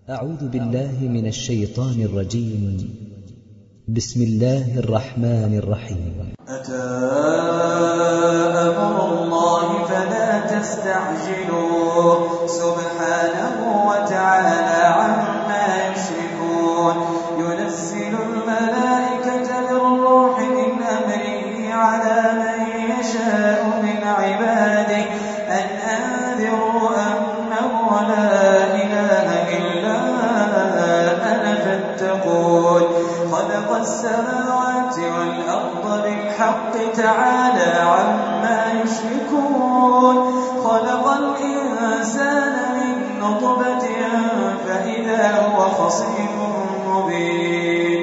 أعوذ بالله من الشيطان الرجيم. بسم الله الرحمن الرحيم. أتى أمر الله فلا تستعجلوه سبحانه وتعالى عما يشركون. ينزل الملائكة بالروح من أمره على من يشاء من عباده أن أنذروا أنه لا إله إلا أنا فاتقون. خلق السماوات والأرض بالحق تعالى عما يشركون. خلق الإنسان من نطفة فإذا هو خصيم مبين.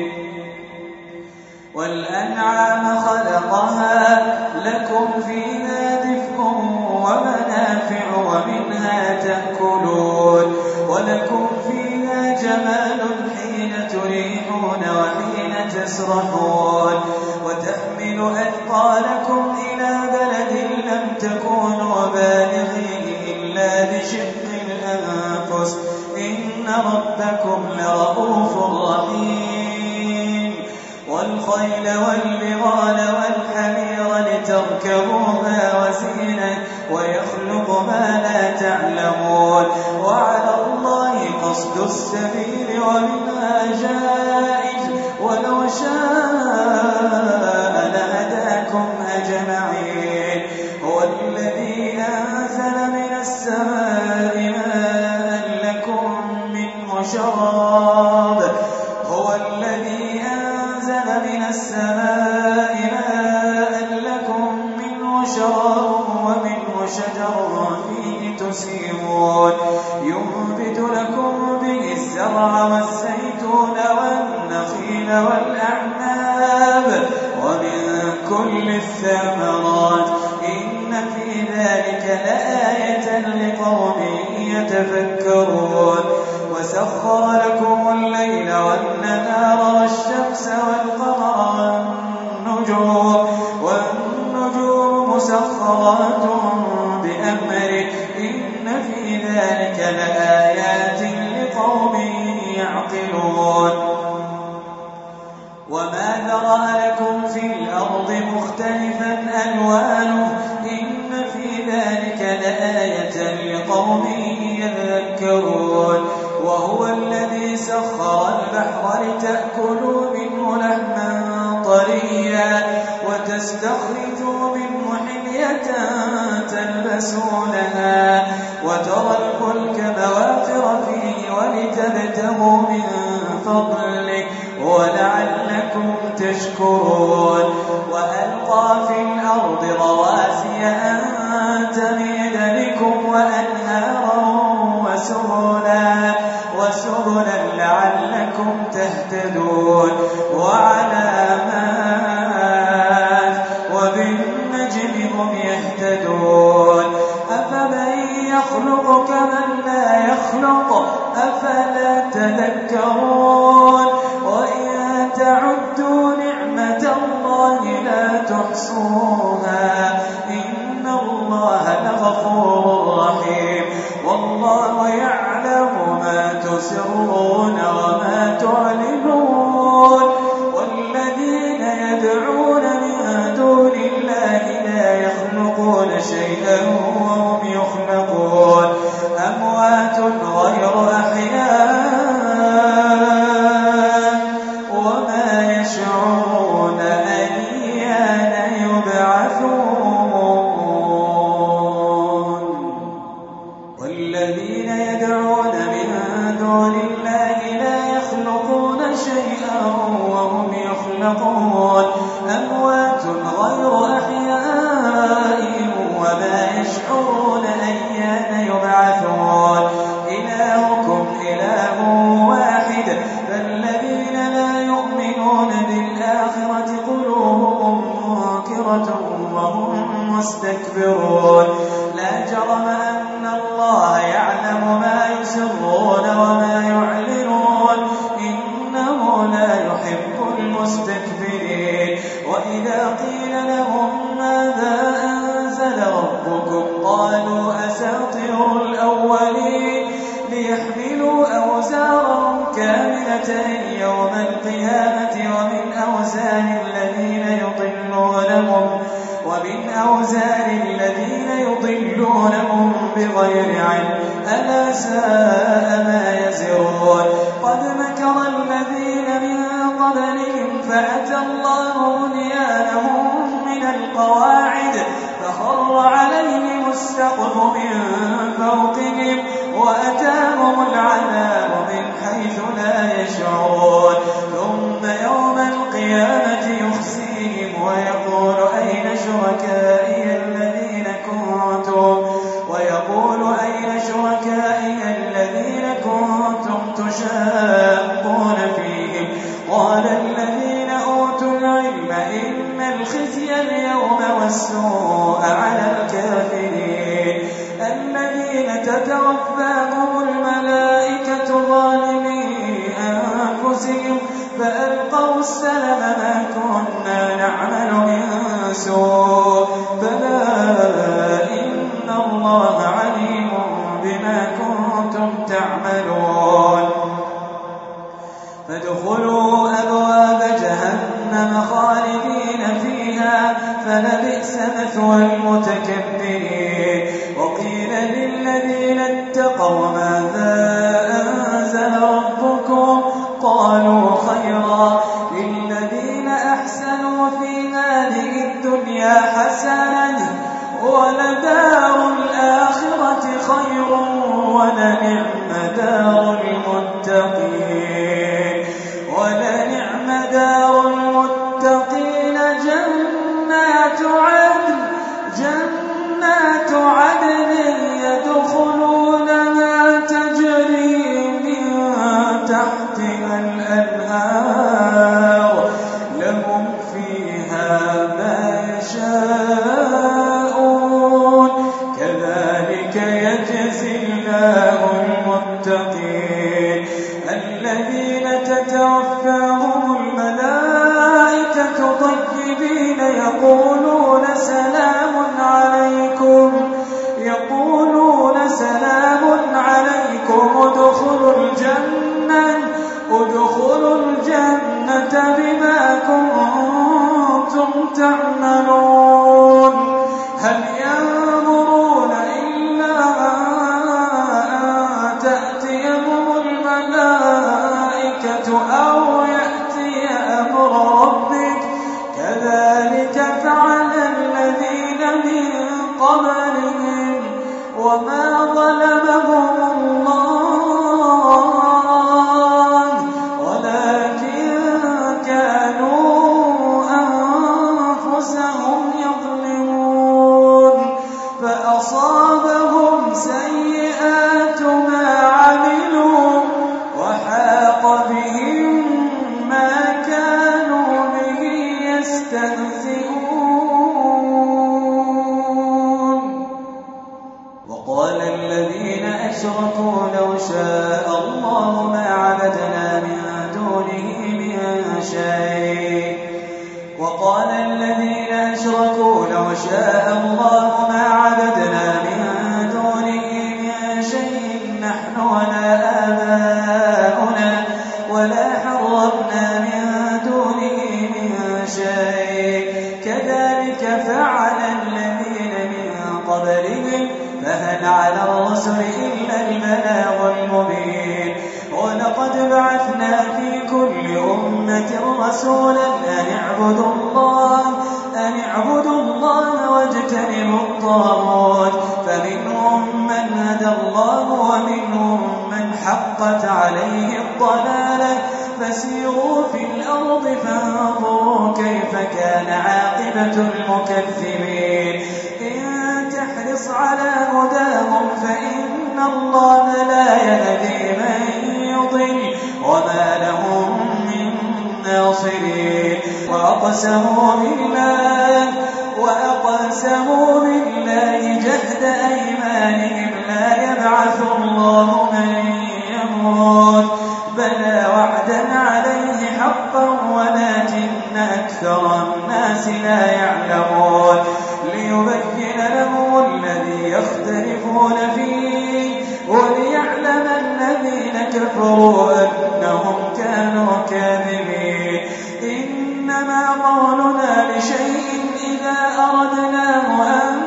والأنعام خلقها لكم فيها دفء ومنافع ومنها تأكلون. ولكم فيها جمال حين تريحون وحين تسرحون. وتحمل أثقالكم إلى بلد لم تكونوا بالغيه إلا بشق الأنفس إن ربكم لرؤوف رحيم. والخيل والبغال والحمير لتركبوها وزينة ويخلق ما لا تعلمون. وعلى الله قصد السبيل ومنها جائز ولو شاء لهداكم أجمعين. هو الذي أنزل من السماء ماء لكم منه شراب. هو الذي أنزل من السماء ماء لكم منه شراب ومنه شجر فيه تسيمون. ينبت لكم به الزرع والزيتون والنخيل والأعناب ومن كل الثمرات إن في ذلك لآية لقوم يتفكرون. وسخر لكم الليل والنهار والشمس والقمر والنجوم مسخرات بأمره إن في ذلك لآيات لقوم يعقلون. وما ذرأ لكم في الأرض مختلفا ألوانه إن في ذلك لآية لقوم يذكرون. وهو الذي سخر البحر لتأكلوا منه لحما طريا وتستخرجوا منه حلية تلبسونها وترى الفلك مواخر فيه ولتبتغوا من فضله ولعلكم تشكرون. وألقى في الأرض رواسي أن تميد بكم وأنهارا وسبلا لعلكم تهتدون. وعلامات وبالنجم هم يهتدون. أفمن يخلق كمن لا يخلق أفلا تذكرون. وإن تعدوا نعمة الله لا تحصوها إن الله لغفور رحيم. والله يعلم ما تسرون وما تعلنون. والذين يدعون من دون الله لا يخلقون شيئا وهم يخلقون. أموات غير أحياء وما يشعرون أيان يبعثون. والذين يدعون من دون الله لا يخلقون اثنتين يوم القيامة ومن أوزار الذين يضلونهم بغير علم ألا ساء ما يزرون قد مكر الذين من قبلهم فأتى الله بنيانهم من القواعد فخر عليهم السقف من فوقهم وأتاهم العذاب من حيث لا يشعرون ثم يوم القيامة يخزيهم ويقول أين شركائي الذين كنتم تشاقون فيهم قال الذين أوتوا العلم إن الخزي اليوم والسوء على الكافرين الذين تتوفاهم الملائكة ظالمي أنفسهم فألقوا السلم ما كنا نعمل من سوء بلى إن الله عليم بما كنتم تعملون فادخلوا أبواب جهنم خالدين فيها فلبئس مثوى المتكبرين وقيل للذين اتقوا ماذا أنزل ربكم قالوا خيرا للذين أحسنوا في هذه الدنيا حسنة ولدار الآخرة خير ولنعم دار المتقين جنات عدن يدخلونها تجري من تحتها الأنهار لهم فيها ما يشاءون كذلك يجزي الله المتقين الذين تتوفاهم الملائكة طيبين يقولون سلام عليكم ادخلوا الجنة بما كنتم تعملون هل ينظرون إلا أن تأتيهم الملائكة أو يأتي أمر ربك كذلك فعل الذين من قبلهم وما ظلمهم الله ولكن كانوا أنفسهم يظلمون فأصابهم سيئات ما عملوا وحاق بهم ما كانوا به يستهزئون وقال الذين أشركوا لو شاء الله ما عبدنا من دونه من شيء نحن ولا آباؤنا ولا حرمنا من دونه من شيء كذلك فعل الذين من قبلهم فهل على الرسل إلا البلاغ المبين ولقد بعثنا في كل أمة رسولا أن اعبدوا الله واجتنبوا الطاغوت فمنهم من هدى الله ومنهم من حقت عليه الضلالة فسيروا في الأرض فانظروا كيف كان عاقبة المكذبين إن تحرص على هداهم فإن الله لا يهدي من يضل وما لهم من ناصرين وأقسموا بالله جهد أيمانهم لا يبعث الله من يموت بلى وعدا عليه حقا ولكن أكثر الناس لا يعلمون ليبين لهم الذي يختلفون فيه وليعلم الذين كفروا أنهم كانوا كاذبين إنما قولنا لشيء إذا أردناه أن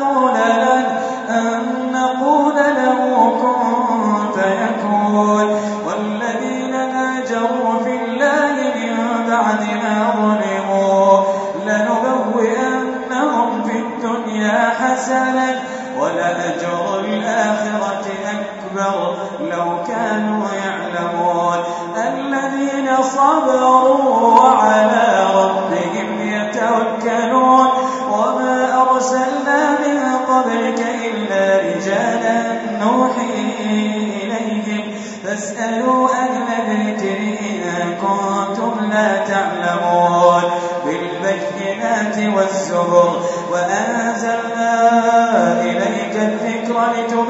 نقول له كن فيكون والذين هاجروا في الله من بعد ما ظلموا لنبوئنهم في الدنيا حسنة ولأجر الآخرة أكبر لو كانوا يعلمون الذين صبروا وعلى ربهم يتوكلون وما أرسلنا من قبلك إلا رجالا نوحي إليهم فاسألوا أهل الذكر إن كنتم لا تعلمون بالبينات والزبر وأنزلنا إليك الذكر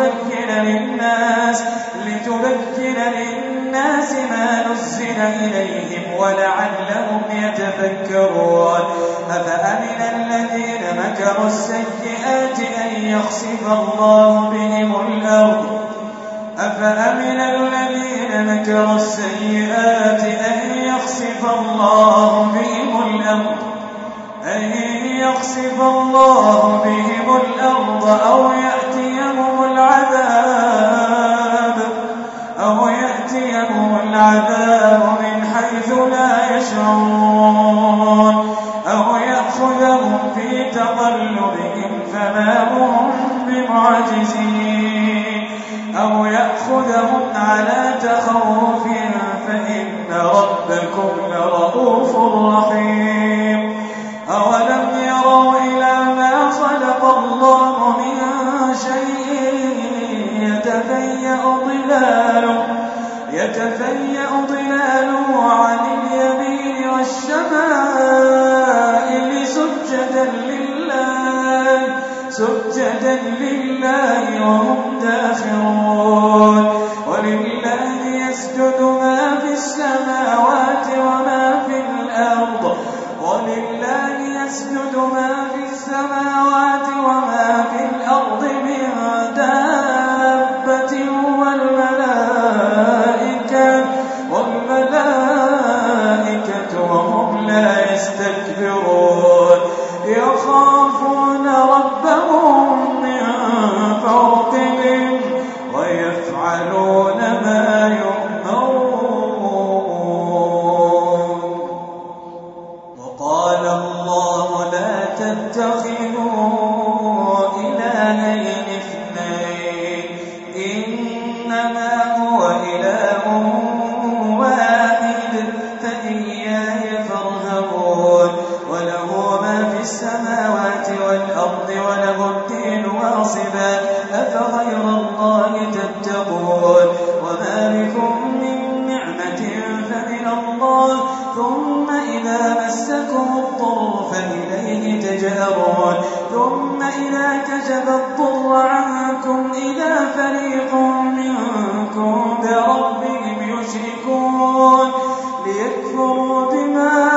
لتبين للناس ما نزل إليهم ولعلهم يتفكرون أفأمن الذين مكروا السيئات أن يخسف الله بهم الأرض يأتيهم العذاب من حيث لا يشعرون أو يأخذهم في تقلبهم فما هم بمعجزين أو يأخذهم على تخوف فإن ربكم لرؤوف رحيم أولم يروا إلى ما خلق الله من شيء يتفيأ ظلاله عن اليمين والشمائل سجدا لله وهم داخرون ولله يسجد ما في السماوات وما في الأرض من دابة والملائكة وهم لا يستكبرون يخافون ربهم من فوقهم ويفعلون ما يؤمرون وقال الله لا تتخذوا إلهين اثنين إنما هو إله واحد فإياي فارهبون وله ما في السماوات والأرض وله الدين واصبا أفغير الله تتقون وما بكم من نعمة فمن الله ثم إذا مسكم الضر فإليه تجأرون ثم إذا كشف الضر عنكم إذا فريق منكم بربهم يشركون ليكفروا بما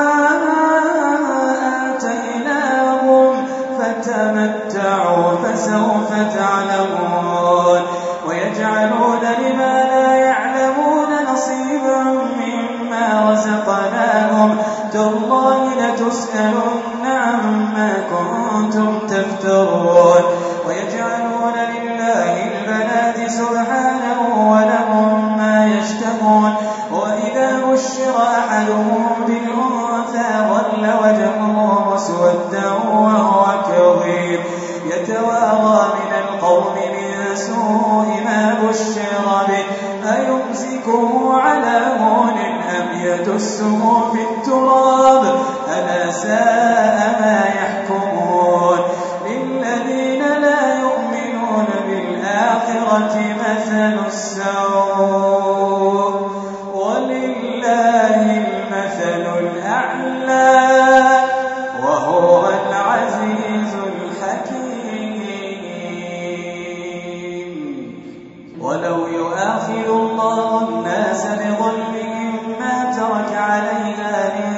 آتيناهم فتمتعوا فسوف تعلمون ويجعلون لما لا يعلمون نصيبا مما رزقناهم تالله لتسألن عما كنتم تفترون ويجعلون لله البنات سبحانه ولهم ما يشتهون وإذا بشر أحدهم بالأنثى ظل وجهه مسودا وهو كظيم يتوارى من القوم من سوء ما بشر به أيمسكه على هون أم يدسه في التراب ألا ساء ما يحكمون للذين لا يؤمنون بالآخرة مثل السوء ولله المثل الأعلى وهو العزيز الحكيم ولو يؤاخذ الله الناس بظلمهم ما ترك عليها من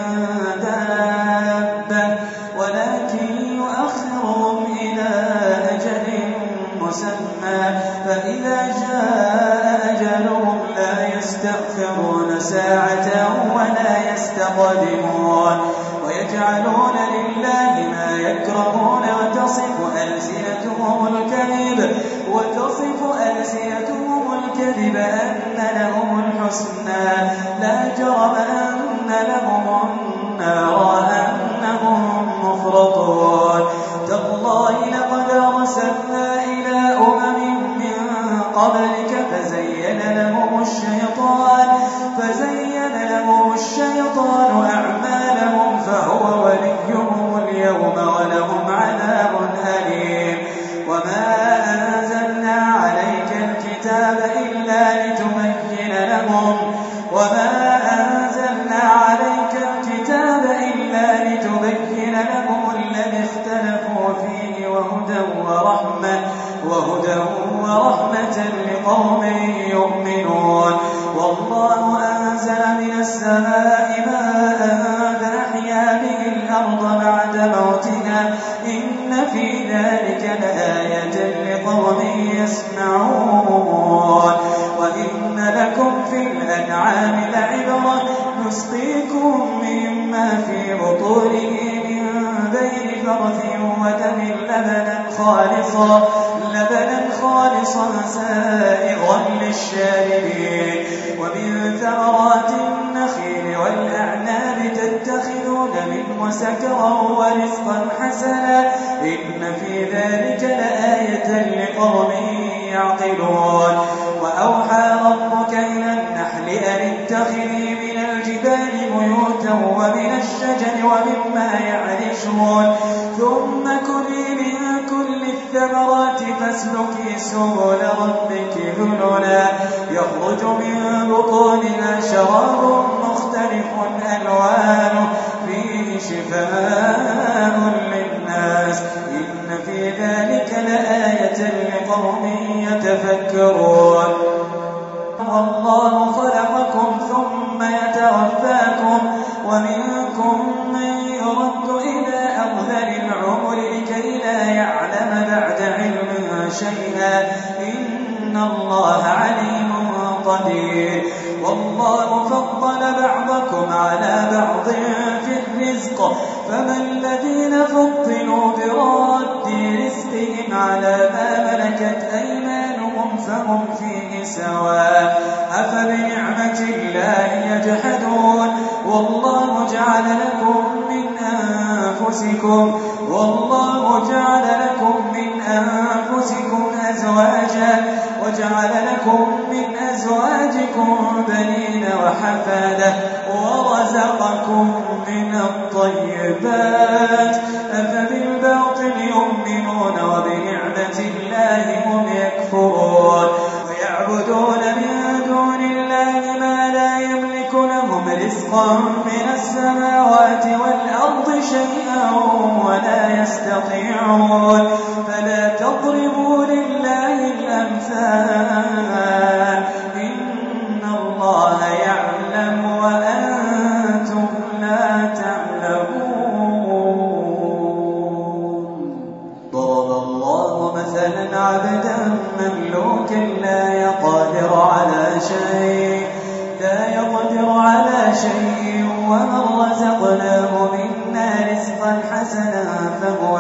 دابة ولكن يؤخرهم إلى أجل مسمى فإذا جاء أجلهم يستأخرون ساعة ولا يستقدمون ويجعلون لله ما يكرهون وتصف ألسنتهم الكذب أن لهم الحسنى لا جرم أن لهم النار وأنهم مفرطون تالله لقد أرسلنا إلى من قبلك فزين لهم الشيطان أعمالهم فهو وليهم اليوم ولهم عذاب أليم وما أنزلنا عليك الكتاب إلا لتبين لهم الذي اختلفوا فيه وهدى ورحمة لقوم يؤمنون والله أنزل من السماء ماء فأحيا به الأرض بعد موتها إن في ذلك لآية لقوم يسمعون وإن لكم في الأنعام لعبرة نسقيكم مما في بطونه من بين فرث ودم لبنا خالصا سائغا للشاربين ومن ثمرات النخيل والأعناب تتخذون منه سكرا ورزقا حسنا إن في ذلك لآية لقوم يعقلون وأوحى ربك إلى النحل أن اتخذي من الجبال بيوتا ومن الشجر ومما يعرشون ثم كلي من كل الثمرات فاسلكي سبل ربك ذللا يخرج من بطونها شراب مختلف ألوانه فيه شفاء للناس إن في ذلك لآية لقوم يتفكرون الله خلقكم ثم يتوفاكم ومنكم من يرد إلى أرذل العمر لكي لا يعلم بعد علم شيئا إن الله عليم قدير والله فضل بعضكم على بعض في الرزق فما الذين فضلوا براد رزقهم على ما ملكت أيمانهم فهم فيه سواء أفبنعمة الله يجحدون والله جعل لكم من أنفسكم أزواجا وجعل لكم من أزواجكم بنين وحفادة ورزقكم من الطيبات أفبالباطل يؤمنون وبنعمة الله هم يكفرون ويعبدون من دون الله ما لا يملك لهم رزقا من السماوات والأرض شيئا ولا يستطيعون فلا تضربوا لله الأمثال إن الله يعلم وأنتم لا تعلمون ضرب الله مثلا عبدا مملوكا لا يقدر على شيء ومن رزقناه منا رزقا حسنا فهو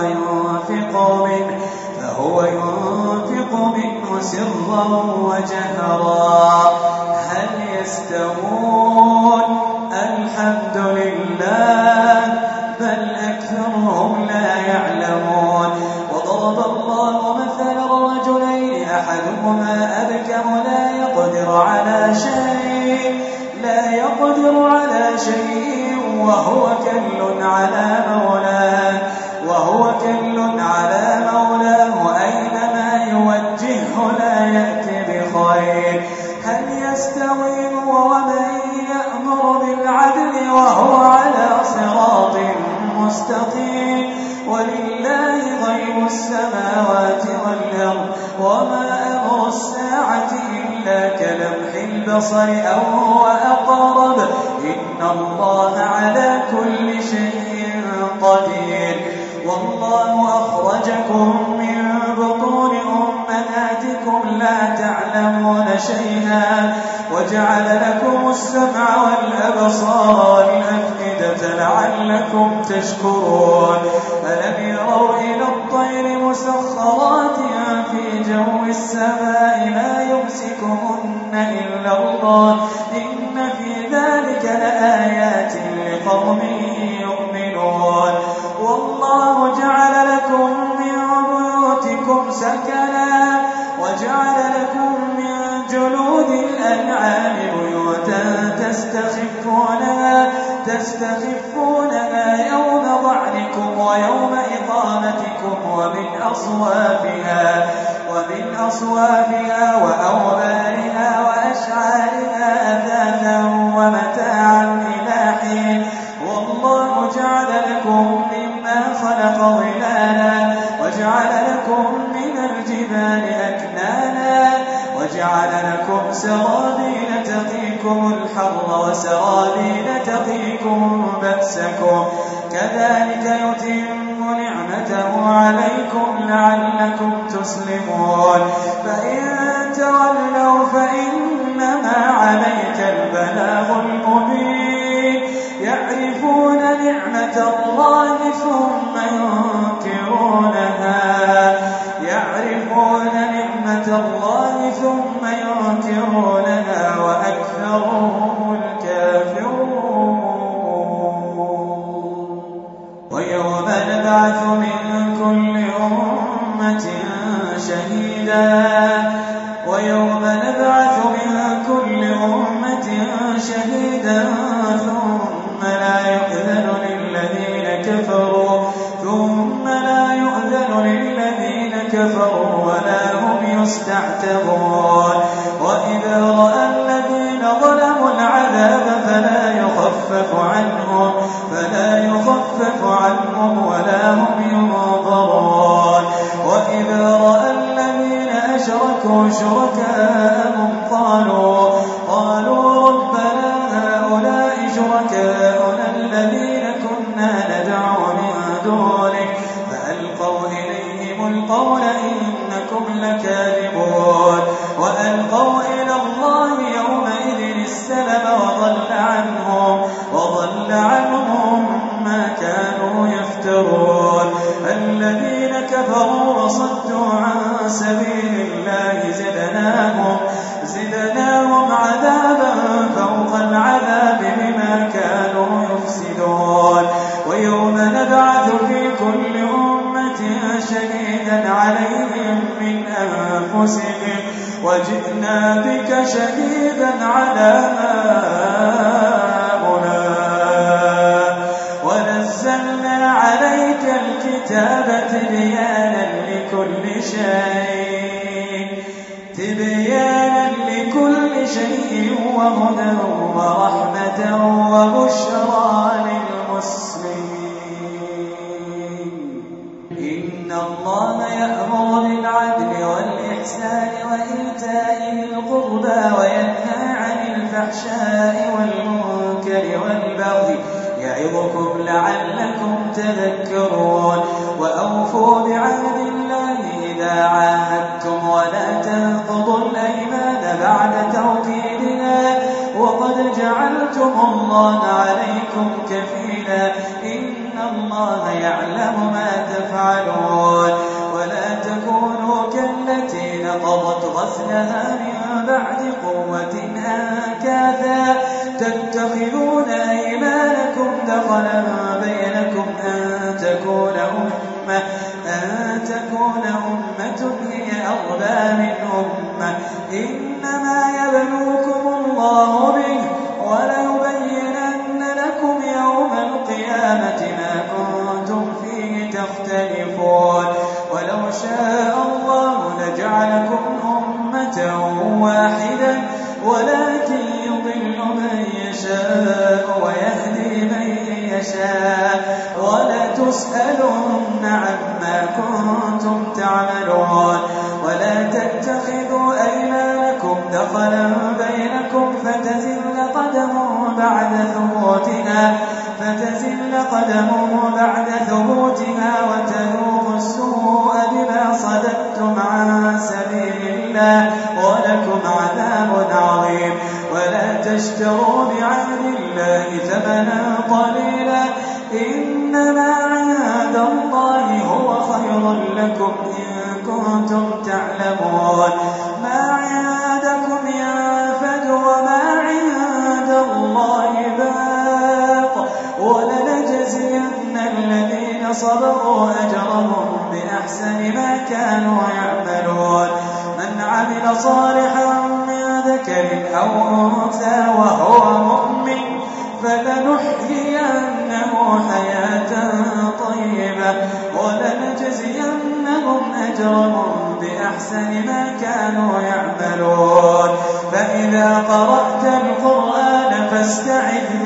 ينفق منه سرا وجهرا هل يستوون الحمد لله بل أكثرهم لا يعلمون وضرب الله مثلا رجلين أحدهما أبكم لا يقدر على شيء وهو كل على مولاه أينما يوجهه لا يأتي بخير هل يستوي هو ومن يأمر بالعدل وهو على صراط مستقيم ولله غيب السماوات والأرض وما أمر الساعة إلا كلمح البصر أو هو أقرب إن الله على كل شيء قدير والله أخرجكم من بطون أمهاتكم لا تعلمون شيئا وجعل لكم السمع السمع والأبصار والأفئدة لعلكم تشكرون ألم يروا إلى الطير مسخرات في جو السماء ما يمسكهن إلا الله إن في ذلك لآيات لقوم يؤمنون والله جعل لكم من بيوتكم سكنا وجعل لكم من جلود الأنعام بيوتا تستخفونها يوم ظعنكم ويوم إقامتكم ومن أصوافها وأوبارها وأشعارها أثاثا ومتاعا إلى حين والله جعل لكم مما خلق ظلالا وجعل لكم من الجبال أكنانا وجعل لكم سرابيل تقيكم الحر وسرابيل تقيكم بأسكم كذلك يتم نعمته عليكم لعلكم تسلمون فإن تولوا فإنما عليك البلاغ المبين يعرفون نعمة الله ثم ينكرونها وأكثرهم الكافرون ويوم نبعث من كل أمة شهيدا ثم لا يؤذن للذين كفروا ولا هم يستعتبون وإذا رأى الذين ظلموا العذاب فلا يخفف عنهم ولا هم ينظرون وإذا رأى الذين أشركوا شركاءهم قالوا ربنا هؤلاء شركاؤنا الذين كنا ندعو من دونك فألقوا إليهم القول إنكم لكاذبون وألقوا إلى الله يومئذ السلم وضل عنهم ما كانوا يفترون الذين كفروا وصدوا عن سبيل الله زدناهم عذابا فوق العذاب بما كانوا يفسدون ويوم نبعث في كل أمة شهيدا عليهم من أنفسهم وجئنا بك شهيدا على هؤلاء ونزلنا عليك الكتاب تبيانا لكل شيء وهدى ورحمة وبشرى للمسلمين إن الله يأمر بالعدل والإحسان وإيتاء ذي القربى وينهى عن الفحشاء والمنكر والبغي يعظكم لعلكم تذكرون وأوفوا بعهد الله إذا عاهدتم ولا تنقضوا الأيمان بعد توكيدها وقد جعلتم الله عليكم كفيلا إن الله يعلم ما تفعلون ولا تكونوا كالتي نقضت غزلها من بعد قوة أنكاثا تتخذون أيمانكم دخلا بينكم أن تكون أمة هي أغلى من أمة إنما يبلوكم الله به وليبينن لكم يوم القيامة ما كنتم فيه تختلفون ولو شاء الله لجعلكم أمة واحدة ولكن يضل من يشاء ويهدي من يشاء ولتسألن عما كنتم تعملون ولا تتخذوا أيمانكم دخلا بينكم فتزل قدم بعد ثبوتها فتزل قدمه بعد ثبوتها وتذوق السوء بما صددتم عن سبيل الله ولكم عذاب عظيم. ولا تشتروا بعهد الله ثمنا قليلا إنما عند الله هو خير لكم إن كنتم تعلمون. ما عندكم ينفد وما عند الله باق ولنجزين الذين صبروا أجرهم بأحسن ما كانوا يعملون. من عمل صالحا من ذكر أو أنثى وهو مؤمن فلنحيينه حياة طيبة ولنجزينهم أجرهم بأحسن ما كانوا يعملون. فإذا قرأت القرآن فاستعذ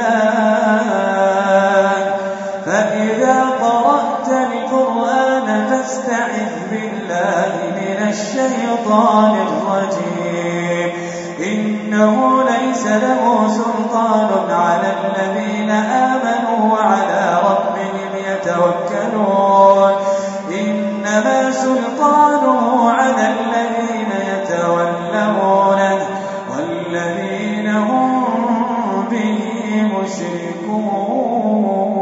بالله من الشيطان الرجيم. إنه ليس له سلطان على الذين آمنوا وعلى ربهم يتوكلون. إنما سلطانه على الذين يتولونه والذين هم به مشركون.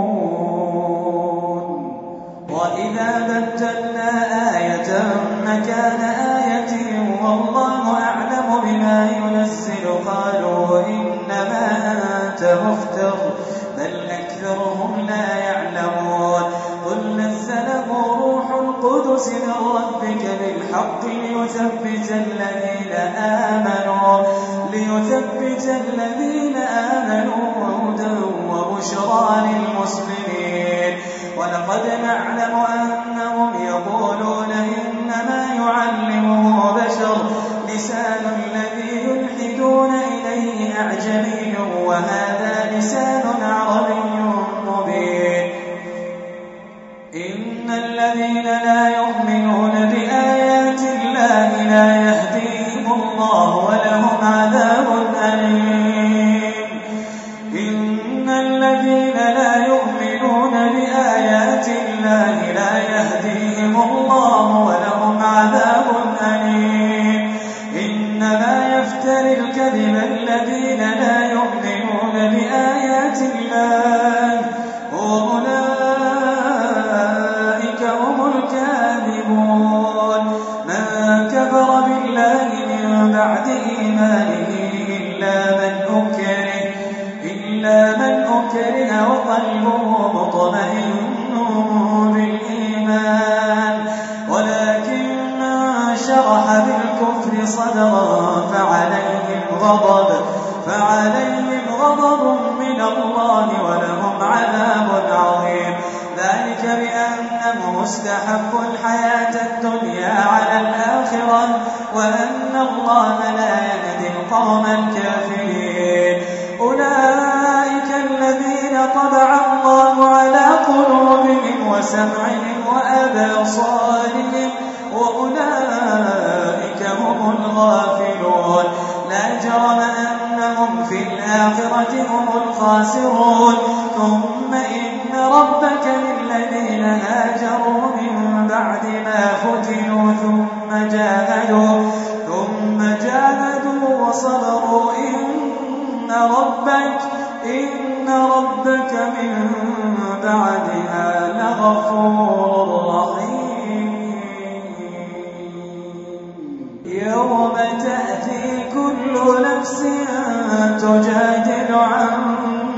وإذا بدلنا آية مكان آية والله أعلم بما ينزل قالوا إنما أنت مفتر بل أكثرهم لا يعلمون. قل نزله روح القدس من ربك بالحق ليثبت الذين آمنوا وهدى وبشرى للمسلمين. ولقد نعلم أنهم يقولون إنما يعلمه بشر لسان الذي يلحدون إليه أعجمي وهذا لسان عربي مبين. إن الذين لا يؤمنون بآيات الله لا يهديهم الله ولهم عذاب أليم. إن الذين لا يؤمنون بآيات الله لا يهديهم الله ولهم عذاب أليم. إنما يفتري الكذب الذين لا يؤمنون بآيات الله وأولئك هم الكاذبون. من كفر بالله من بعد إيمانه إلا من أكره وقلبه مطمئن بالإيمان ولكن من شرح بالكفر صدرا فعليهم غضب من الله ولهم عذاب عظيم. ذلك بأنه مستحب الحياة الدنيا على الآخرة وأن الله لا يهدي القوم الكافرين. أولئك الذين طبع الله على قلوبهم وسمعهم وأبصارهم وأولئك هم الغافلون. لا جرم أنهم في الآخرة هم الخاسرون. ثم إن ربك للذين هاجروا من بعد ما فتنوا ثم جاهدوا وصبروا إن ربك من بعدها لغفور رحيم. يوم تأتي كل نفس تجادل عن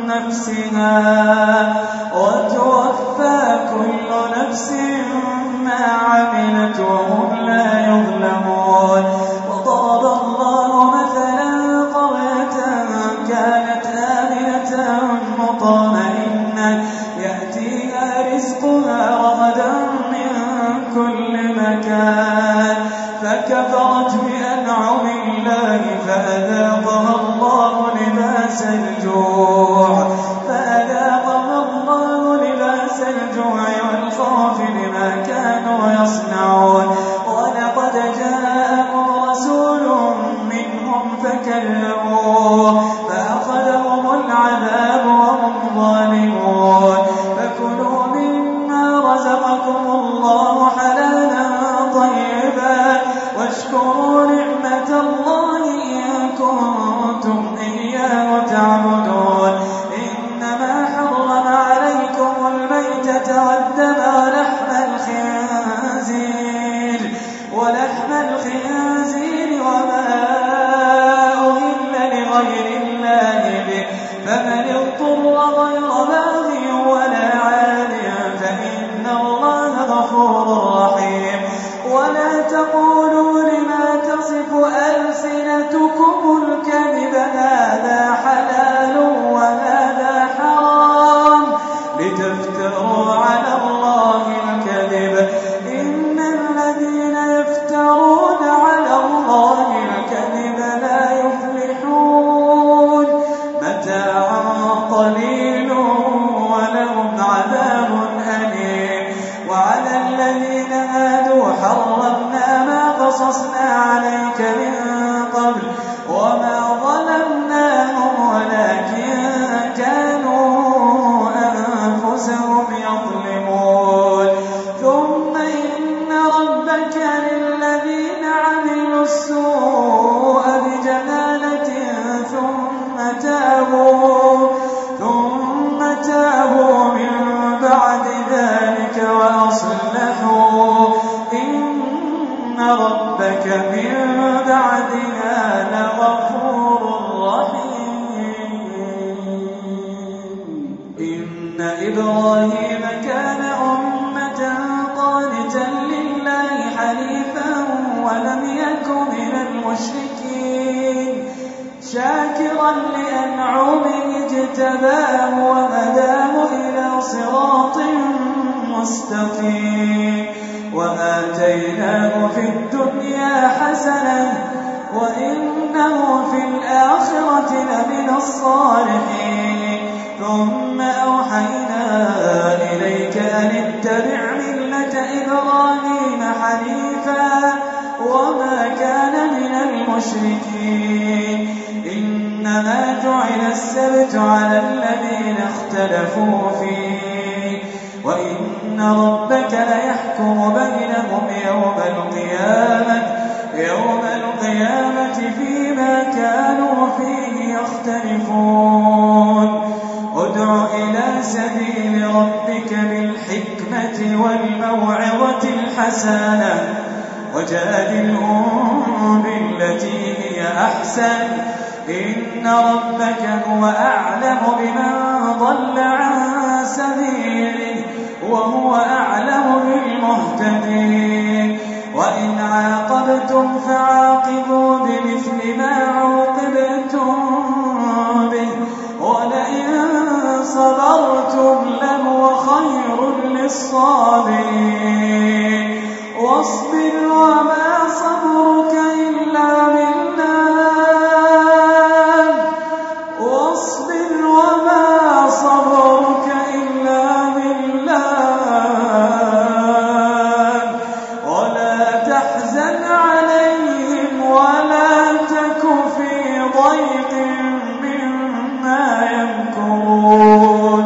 نفسها وتوفى كل نفس ما عملت وهم لا يظلمون. وضرب الله مثلا قرية كانت آمنة مطمئنة يأتيها رزقها رغدا من كل مكان فكفرت بأنعم الله فأذاقها الله فمن اضطر غير باغ ولا عاد فإن الله غفور رحيم. ولا تقولوا لما تصف ألسنتكم الكذب هذا حلال وهذا حرام لتفتروا على الله الكذب إن الذين يفترون على الله الكذب لا يفلحون. متاع قليل ولهم عذاب أليم. وعلى الذين هادوا حرمنا ما قصصنا عليك من قبل وما ظلمناهم ولكن كانوا أنفسهم يظلمون. ثم إن ربك للذين عملوا السوء بجهالة ثم تابوا من بعد ذلك وأصلحوا إن ربك من بعدها لغفور رحيم. إن إبراهيم كان أمة قانتا لله حنيفا ولم يك من المشركين شاكرا لأنعمه اجتباه وهداه إلى صراط مستقيم. وآتيناه في الدنيا حسنة وإنه في الآخرة لمن الصالحين. ثم أوحينا إليك أن اتبع ملة إبراهيم حنيفا وما كان من المشركين. إنما جعل السبت على الذين اختلفوا فيه وإن ربك ليحكم بينهم يوم القيامة فيما كانوا فيه يختلفون. ادع إلى سبيل ربك بالحكمة والموعظة الحسنة وجادلهم بالتي هي أحسن إن ربك هو أعلم بمن ضل عن سبيله وهو أعلم بالمهتدين. وإن عاقبتم فعاقبوا بمثل ما عوقبتم به ولئن صبرتم لهو خير للصابرين. واصبر وما صبرك إلا بالله ولا تحزن عليهم ولا تك في ضيق مما يمكرون.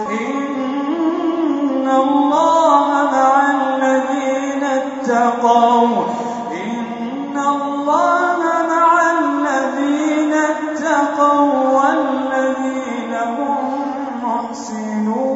إن الله مع الذين اتقوا والذين هم محسنون.